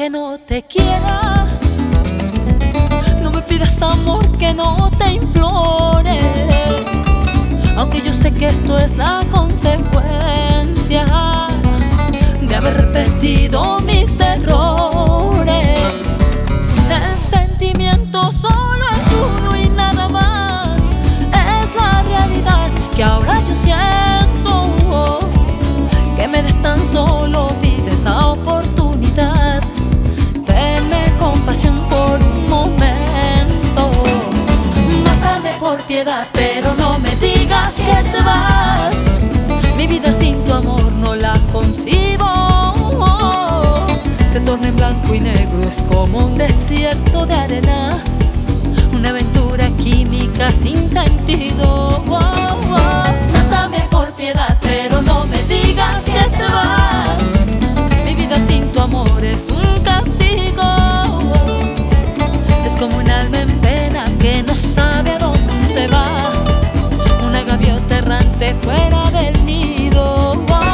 que no te quiera. No me pidas amor que no te implore, aunque yo sé que esto es la consecuencia de haber repetido mis errores. El sentimiento solo es uno y nada más. Es la realidad que ahora yo siento. Que me des tan solo, pide esa oportunidad. Tenme compasión por un momento. Mátame por piedad, pero no me digas que te vas. Mi vida sin tu amor no la concibo. Se torna en blanco y negro, es como un desierto de arena, una aventura química sin sentido. Mátame por piedad, pero no me digas que te vas. Mi vida sin tu amor es un castigo. Es como un alma en pena que no sabe a dónde va, una gaviota errante fuera del nido.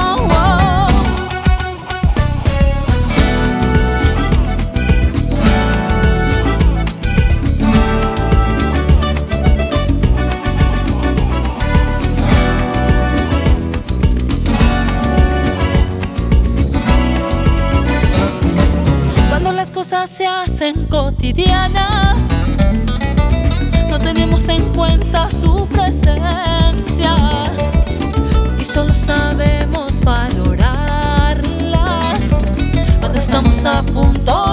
Cuando las cosas se hacen cotidianas, no tenemos en cuenta su presencia y solo sabemos valorarlas cuando estamos a punto